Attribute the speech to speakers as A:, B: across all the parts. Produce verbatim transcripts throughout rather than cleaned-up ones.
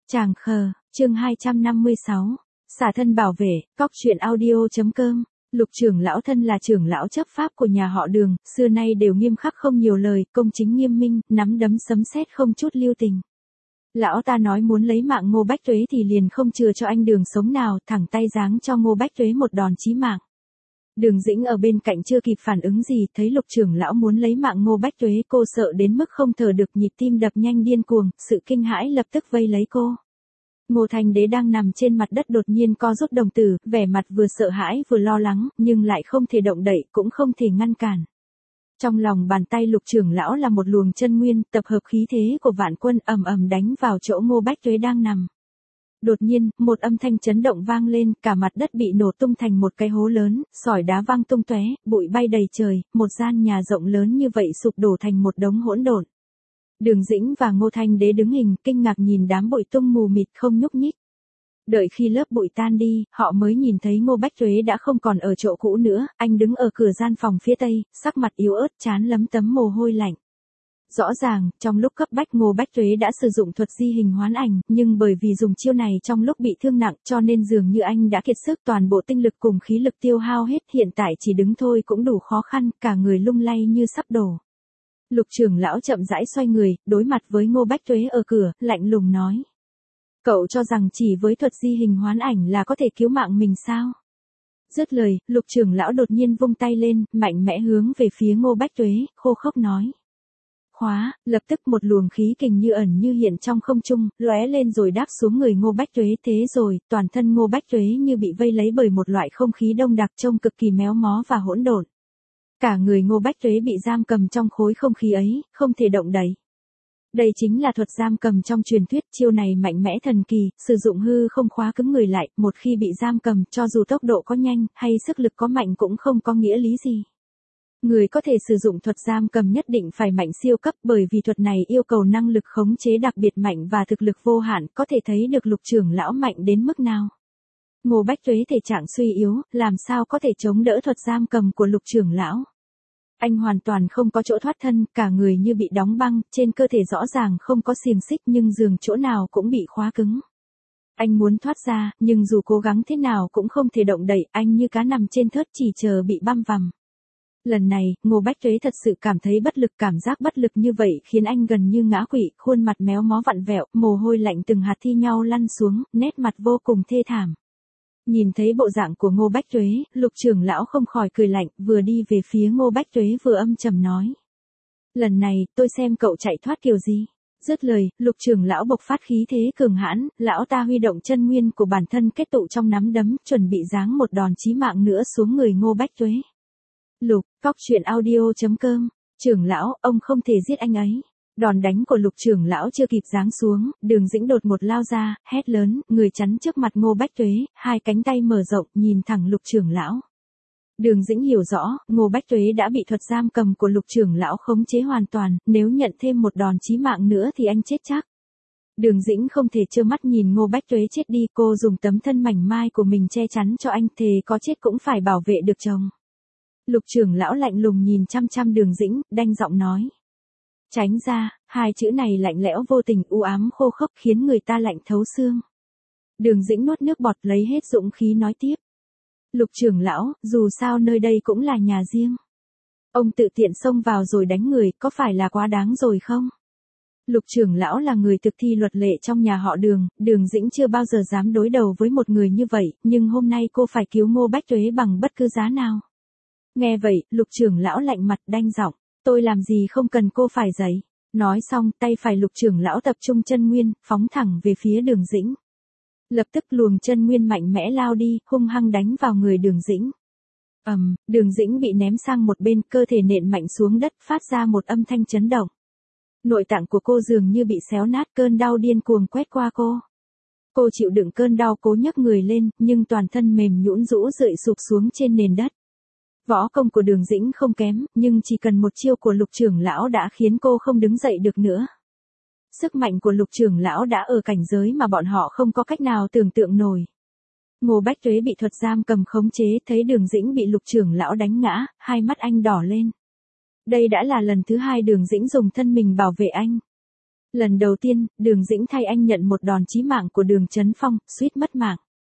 A: Tràng khờ, chương hai trăm năm mươi sáu. Xả thân bảo vệ, cóc truyện audio.com. Lục trưởng lão thân là trưởng lão chấp pháp của nhà họ Đường, xưa nay đều nghiêm khắc không nhiều lời, công chính nghiêm minh, nắm đấm sấm sét không chút lưu tình. Lão ta nói muốn lấy mạng Ngô Bách Tuế thì liền không chừa cho anh Đường sống nào, thẳng tay giáng cho Ngô Bách Tuế một đòn chí mạng. Đường Dĩnh ở bên cạnh chưa kịp phản ứng gì, thấy Lục trưởng lão muốn lấy mạng Ngô Bách Tuế, cô sợ đến mức không thở được, nhịp tim đập nhanh điên cuồng, sự kinh hãi lập tức vây lấy cô. Ngô Thanh Đế đang nằm trên mặt đất đột nhiên co rút đồng tử, vẻ mặt vừa sợ hãi vừa lo lắng, nhưng lại không thể động đậy, cũng không thể ngăn cản. Trong lòng bàn tay Lục trưởng lão là một luồng chân nguyên, tập hợp khí thế của vạn quân, ầm ầm đánh vào chỗ Ngô Bách Tuế đang nằm. Đột nhiên, một âm thanh chấn động vang lên, cả mặt đất bị nổ tung thành một cái hố lớn, sỏi đá vang tung tóe, bụi bay đầy trời, một gian nhà rộng lớn như vậy sụp đổ thành một đống hỗn độn. Đường Dĩnh và Ngô Thanh Đế đứng hình, kinh ngạc nhìn đám bụi tung mù mịt không nhúc nhích. Đợi khi lớp bụi tan đi, họ mới nhìn thấy Ngô Bách Tuế đã không còn ở chỗ cũ nữa, anh đứng ở cửa gian phòng phía tây, sắc mặt yếu ớt, trán lấm tấm mồ hôi lạnh. Rõ ràng, trong lúc cấp bách Ngô Bách Tuế đã sử dụng thuật di hình hoán ảnh, nhưng bởi vì dùng chiêu này trong lúc bị thương nặng cho nên dường như anh đã kiệt sức, toàn bộ tinh lực cùng khí lực tiêu hao hết, hiện tại chỉ đứng thôi cũng đủ khó khăn, cả người lung lay như sắp đổ. Lục trưởng lão chậm rãi xoay người, đối mặt với Ngô Bách Tuế ở cửa, lạnh lùng nói. Cậu cho rằng chỉ với thuật di hình hoán ảnh là có thể cứu mạng mình sao? Dứt lời, Lục trưởng lão đột nhiên vung tay lên, mạnh mẽ hướng về phía Ngô Bách Tuế, khô khốc nói. Khóa, lập tức một luồng khí kình như ẩn như hiện trong không trung, lóe lên rồi đáp xuống người Ngô Bách Tuế, thế rồi, toàn thân Ngô Bách Tuế như bị vây lấy bởi một loại không khí đông đặc trông cực kỳ méo mó và hỗn độn. Cả người Ngô Bách Tuế bị giam cầm trong khối không khí ấy, không thể động đậy. Đây chính là thuật giam cầm trong truyền thuyết, chiêu này mạnh mẽ thần kỳ, sử dụng hư không khóa cứng người lại, một khi bị giam cầm, cho dù tốc độ có nhanh, hay sức lực có mạnh cũng không có nghĩa lý gì. Người có thể sử dụng thuật giam cầm nhất định phải mạnh siêu cấp, bởi vì thuật này yêu cầu năng lực khống chế đặc biệt mạnh và thực lực vô hạn, có thể thấy được Lục trưởng lão mạnh đến mức nào. Ngô Bách Tuế thể trạng suy yếu, làm sao có thể chống đỡ thuật giam cầm của Lục trưởng lão. Anh hoàn toàn không có chỗ thoát thân, cả người như bị đóng băng, trên cơ thể rõ ràng không có xiềng xích nhưng giường chỗ nào cũng bị khóa cứng. Anh muốn thoát ra, nhưng dù cố gắng thế nào cũng không thể động đậy, anh như cá nằm trên thớt chỉ chờ bị băm vằm. Lần này, Ngô Bách Tuế thật sự cảm thấy bất lực, cảm giác bất lực như vậy khiến anh gần như ngã quỵ, khuôn mặt méo mó vặn vẹo, mồ hôi lạnh từng hạt thi nhau lăn xuống, nét mặt vô cùng thê thảm. Nhìn thấy bộ dạng của Ngô Bách Tuế, Lục trưởng lão không khỏi cười lạnh, vừa đi về phía Ngô Bách Tuế vừa âm trầm nói. Lần này, tôi xem cậu chạy thoát kiểu gì. Dứt lời, Lục trưởng lão bộc phát khí thế cường hãn, lão ta huy động chân nguyên của bản thân kết tụ trong nắm đấm, chuẩn bị giáng một đòn chí mạng nữa xuống người Ngô Bách Tuế. Lục, cóc truyện audio.com, trưởng lão, ông không thể giết anh ấy. Đòn đánh của Lục trưởng lão chưa kịp giáng xuống, Đường Dĩnh đột một lao ra, hét lớn, người chắn trước mặt Ngô Bách Tuế, hai cánh tay mở rộng, nhìn thẳng Lục trưởng lão. Đường Dĩnh hiểu rõ, Ngô Bách Tuế đã bị thuật giam cầm của Lục trưởng lão khống chế hoàn toàn, nếu nhận thêm một đòn chí mạng nữa thì anh chết chắc. Đường Dĩnh không thể trơ mắt nhìn Ngô Bách Tuế chết đi, cô dùng tấm thân mảnh mai của mình che chắn cho anh, thề có chết cũng phải bảo vệ được chồng. Lục trưởng lão lạnh lùng nhìn chăm chăm Đường Dĩnh, đanh giọng nói. Tránh ra, hai chữ này lạnh lẽo vô tình, u ám khô khốc khiến người ta lạnh thấu xương. Đường Dĩnh nuốt nước bọt lấy hết dũng khí nói tiếp. Lục trưởng lão, dù sao nơi đây cũng là nhà riêng. Ông tự tiện xông vào rồi đánh người, có phải là quá đáng rồi không? Lục trưởng lão là người thực thi luật lệ trong nhà họ Đường, Đường Dĩnh chưa bao giờ dám đối đầu với một người như vậy, nhưng hôm nay cô phải cứu Ngô Bách Tuế bằng bất cứ giá nào. Nghe vậy, Lục trưởng lão lạnh mặt đanh giọng. Tôi làm gì không cần cô phải dạy. Nói xong, tay phải Lục trưởng lão tập trung chân nguyên, phóng thẳng về phía Đường Dĩnh. Lập tức luồng chân nguyên mạnh mẽ lao đi, hung hăng đánh vào người Đường Dĩnh. Ầm, um, Đường Dĩnh bị ném sang một bên, cơ thể nện mạnh xuống đất, phát ra một âm thanh chấn động. Nội tạng của cô dường như bị xéo nát, cơn đau điên cuồng quét qua cô. Cô chịu đựng cơn đau cố nhấc người lên, nhưng toàn thân mềm nhũn rũ rượi sụp xuống trên nền đất. Võ công của Đường Dĩnh không kém, nhưng chỉ cần một chiêu của Lục trưởng lão đã khiến cô không đứng dậy được nữa. Sức mạnh của Lục trưởng lão đã ở cảnh giới mà bọn họ không có cách nào tưởng tượng nổi. Ngô Bách Tuế bị thuật giam cầm khống chế, thấy Đường Dĩnh bị Lục trưởng lão đánh ngã, hai mắt anh đỏ lên. Đây đã là lần thứ hai Đường Dĩnh dùng thân mình bảo vệ anh. Lần đầu tiên, Đường Dĩnh thay anh nhận một đòn chí mạng của Đường Chấn Phong, suýt mất mạng.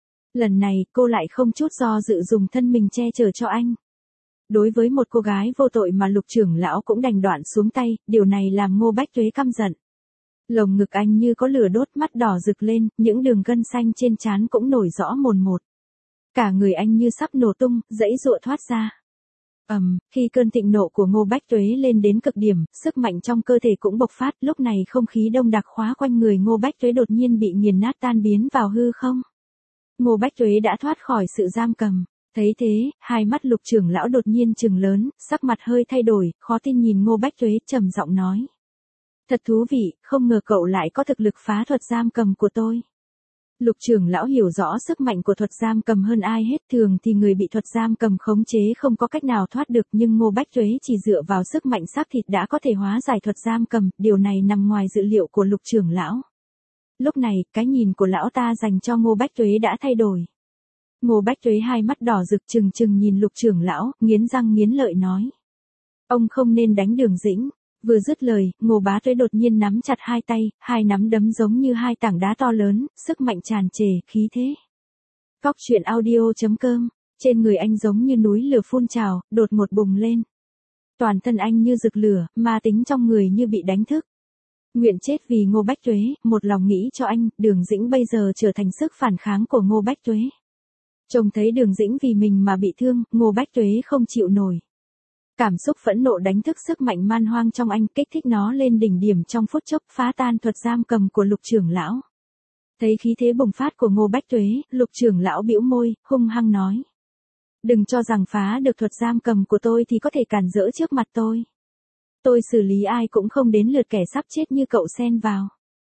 A: Lần này, cô lại không chút do dự dùng thân mình che chở cho anh. Đối với một cô gái vô tội mà Lục trưởng lão cũng đành đoạn xuống tay, điều này làm Ngô Bách Tuế căm giận. Lồng ngực anh như có lửa đốt, mắt đỏ rực lên, những đường gân xanh trên trán cũng nổi rõ mồn một. Cả người anh như sắp nổ tung, giãy giụa thoát ra. Ầm, um, khi cơn thịnh nộ của Ngô Bách Tuế lên đến cực điểm, sức mạnh trong cơ thể cũng bộc phát, lúc này không khí đông đặc khóa quanh người Ngô Bách Tuế đột nhiên bị nghiền nát tan biến vào hư không. Ngô Bách Tuế đã thoát khỏi sự giam cầm. Thấy thế, hai mắt Lục trưởng lão đột nhiên trừng lớn, sắc mặt hơi thay đổi, khó tin nhìn Ngô Bách Tuế, trầm giọng nói. Thật thú vị, không ngờ cậu lại có thực lực phá thuật giam cầm của tôi. Lục trưởng lão hiểu rõ sức mạnh của thuật giam cầm hơn ai hết, thường thì người bị thuật giam cầm khống chế không có cách nào thoát được, nhưng Ngô Bách Tuế chỉ dựa vào sức mạnh xác thịt đã có thể hóa giải thuật giam cầm, điều này nằm ngoài dự liệu của Lục trưởng lão. Lúc này, cái nhìn của lão ta dành cho Ngô Bách Tuế đã thay đổi. Ngô Bách Tuế hai mắt đỏ rực trừng trừng nhìn Lục trưởng lão, nghiến răng nghiến lợi nói. Ông không nên đánh Đường Dĩnh. Vừa dứt lời, Ngô Bá Tuế đột nhiên nắm chặt hai tay, hai nắm đấm giống như hai tảng đá to lớn, sức mạnh tràn trề, khí thế. Cóc truyện audio chấm com, trên người anh giống như núi lửa phun trào, đột ngột bùng lên. Toàn thân anh như rực lửa, ma tính trong người như bị đánh thức. Nguyện chết vì Ngô Bách Tuế, một lòng nghĩ cho anh, Đường Dĩnh bây giờ trở thành sức phản kháng của Ngô Bách Tuế. Trông thấy Đường Dĩnh vì mình mà bị thương, Ngô Bách Tuế không chịu nổi. Cảm xúc phẫn nộ đánh thức sức mạnh man hoang trong anh, kích thích nó lên đỉnh điểm trong phút chốc, phá tan thuật giam cầm của Lục trưởng lão. Thấy khí thế bùng phát của Ngô Bách Tuế, Lục trưởng lão bĩu môi, hung hăng nói. Đừng cho rằng phá được thuật giam cầm của tôi thì có thể cản rỡ trước mặt tôi. Tôi xử lý ai cũng không đến lượt kẻ sắp chết như cậu xen vào.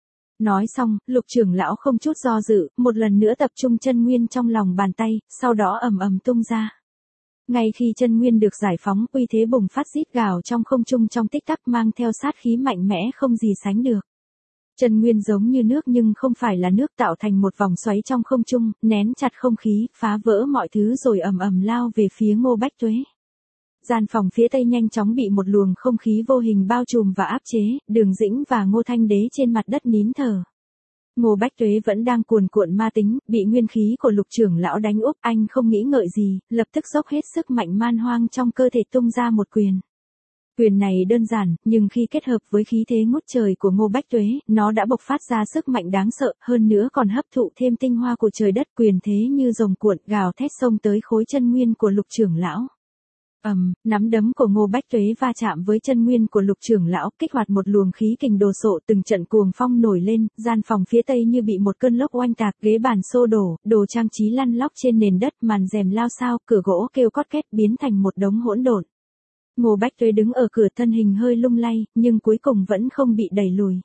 A: Nói xong, Lục trưởng lão không chút do dự, một lần nữa tập trung chân nguyên trong lòng bàn tay, sau đó ầm ầm tung ra. Ngay khi chân nguyên được giải phóng, uy thế bùng phát rít gào trong không trung trong tích tắc, mang theo sát khí mạnh mẽ không gì sánh được. Chân nguyên giống như nước nhưng không phải là nước, tạo thành một vòng xoáy trong không trung, nén chặt không khí, phá vỡ mọi thứ rồi ầm ầm lao về phía Ngô Bách Tuế. Gian phòng phía tây nhanh chóng bị một luồng không khí vô hình bao trùm và áp chế, Đường Dĩnh và Ngô Thanh Đế trên mặt đất nín thở. Ngô Bách Tuế vẫn đang cuồn cuộn ma tính, bị nguyên khí của Lục trưởng lão đánh úp, anh không nghĩ ngợi gì, lập tức dốc hết sức mạnh man hoang trong cơ thể tung ra một quyền. Quyền này đơn giản, nhưng khi kết hợp với khí thế ngút trời của Ngô Bách Tuế, nó đã bộc phát ra sức mạnh đáng sợ, hơn nữa còn hấp thụ thêm tinh hoa của trời đất, quyền thế như rồng cuộn, gào thét xông tới khối chân nguyên của Lục trưởng lão. Ầm, um, nắm đấm của Ngô Bách Tuế va chạm với chân nguyên của Lục trưởng lão, kích hoạt một luồng khí kình đồ sộ, từng trận cuồng phong nổi lên, gian phòng phía tây như bị một cơn lốc oanh tạc, ghế bàn xô đổ, đồ trang trí lăn lóc trên nền đất, màn rèm lao xao, cửa gỗ kêu cót két biến thành một đống hỗn độn. Ngô Bách Tuế đứng ở cửa, thân hình hơi lung lay, nhưng cuối cùng vẫn không bị đẩy lùi.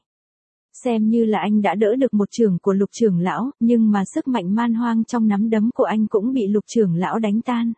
A: Xem như là anh đã đỡ được một chưởng của Lục trưởng lão, nhưng mà sức mạnh man hoang trong nắm đấm của anh cũng bị Lục trưởng lão đánh tan.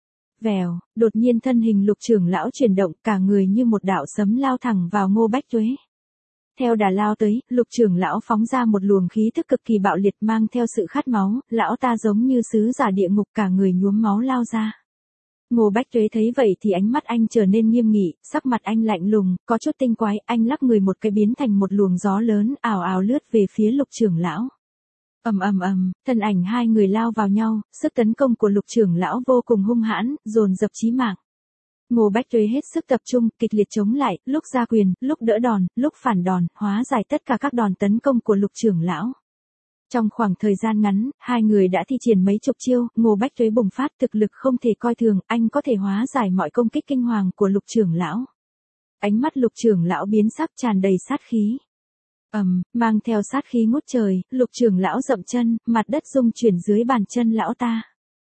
A: Vèo, đột nhiên thân hình Lục trưởng lão chuyển động, cả người như một đạo sấm lao thẳng vào Ngô Bách Tuế. Theo đà lao tới, Lục trưởng lão phóng ra một luồng khí thức cực kỳ bạo liệt, mang theo sự khát máu, lão ta giống như sứ giả địa ngục, cả người nhuốm máu lao ra. Ngô Bách Tuế thấy vậy thì ánh mắt anh trở nên nghiêm nghị, sắc mặt anh lạnh lùng, có chút tinh quái, anh lắc người một cái biến thành một luồng gió lớn, ào ào lướt về phía Lục trưởng lão. Ầm ầm ầm, thân ảnh hai người lao vào nhau, sức tấn công của Lục trưởng lão vô cùng hung hãn, dồn dập chí mạng. Ngô Bách Tuế hết sức tập trung, kịch liệt chống lại, lúc ra quyền, lúc đỡ đòn, lúc phản đòn, hóa giải tất cả các đòn tấn công của Lục trưởng lão. Trong khoảng thời gian ngắn, hai người đã thi triển mấy chục chiêu, Ngô Bách Tuế bùng phát thực lực không thể coi thường, anh có thể hóa giải mọi công kích kinh hoàng của Lục trưởng lão. Ánh mắt Lục trưởng lão biến sắc, tràn đầy sát khí. Ầm, um, mang theo sát khí ngút trời, Lục trưởng lão dậm chân, mặt đất rung chuyển dưới bàn chân lão ta.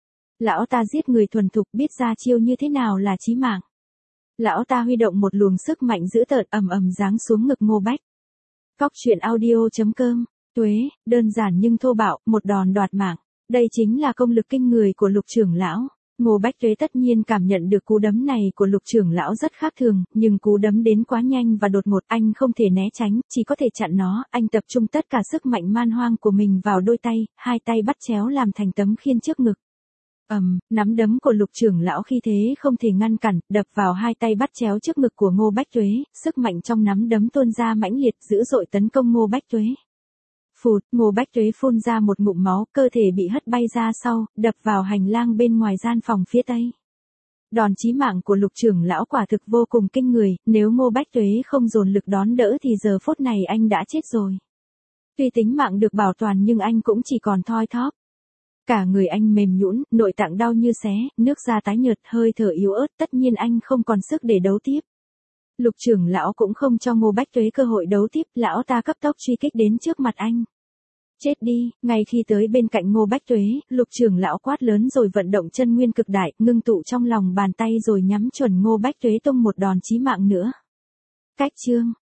A: Lão ta giết người thuần thục, biết ra chiêu như thế nào là chí mạng. Lão ta huy động một luồng sức mạnh dữ tợn, ầm ầm giáng xuống ngực Ngô Bách. Cóc truyện audio chấm com, Tuế, đơn giản nhưng thô bạo, một đòn đoạt mạng. Đây chính là công lực kinh người của Lục trưởng lão. Ngô Bách Tuế tất nhiên cảm nhận được cú đấm này của Lục trưởng lão rất khác thường, nhưng cú đấm đến quá nhanh và đột ngột, anh không thể né tránh, chỉ có thể chặn nó, anh tập trung tất cả sức mạnh man hoang của mình vào đôi tay, hai tay bắt chéo làm thành tấm khiên trước ngực. Ầm, nắm đấm của Lục trưởng lão khi thế không thể ngăn cản, đập vào hai tay bắt chéo trước ngực của Ngô Bách Tuế, sức mạnh trong nắm đấm tuôn ra mãnh liệt dữ dội tấn công Ngô Bách Tuế. Phụt, Ngô Bách Tuế phun ra một ngụm máu, cơ thể bị hất bay ra sau, đập vào hành lang bên ngoài gian phòng phía tây. Đòn chí mạng của Lục trưởng lão quả thực vô cùng kinh người, nếu Ngô Bách Tuế không dồn lực đón đỡ thì giờ phút này anh đã chết rồi. Tuy tính mạng được bảo toàn nhưng anh cũng chỉ còn thoi thóp. Cả người anh mềm nhũn, nội tạng đau như xé, nước da tái nhợt, hơi thở yếu ớt, tất nhiên anh không còn sức để đấu tiếp. Lục trưởng lão cũng không cho Ngô Bách Tuế cơ hội đấu tiếp, lão ta cấp tốc truy kích đến trước mặt anh. Chết đi, ngay khi tới bên cạnh Ngô Bách Tuế, Lục trưởng lão quát lớn rồi vận động chân nguyên cực đại, ngưng tụ trong lòng bàn tay rồi nhắm chuẩn Ngô Bách Tuế tung một đòn chí mạng nữa. Cách chương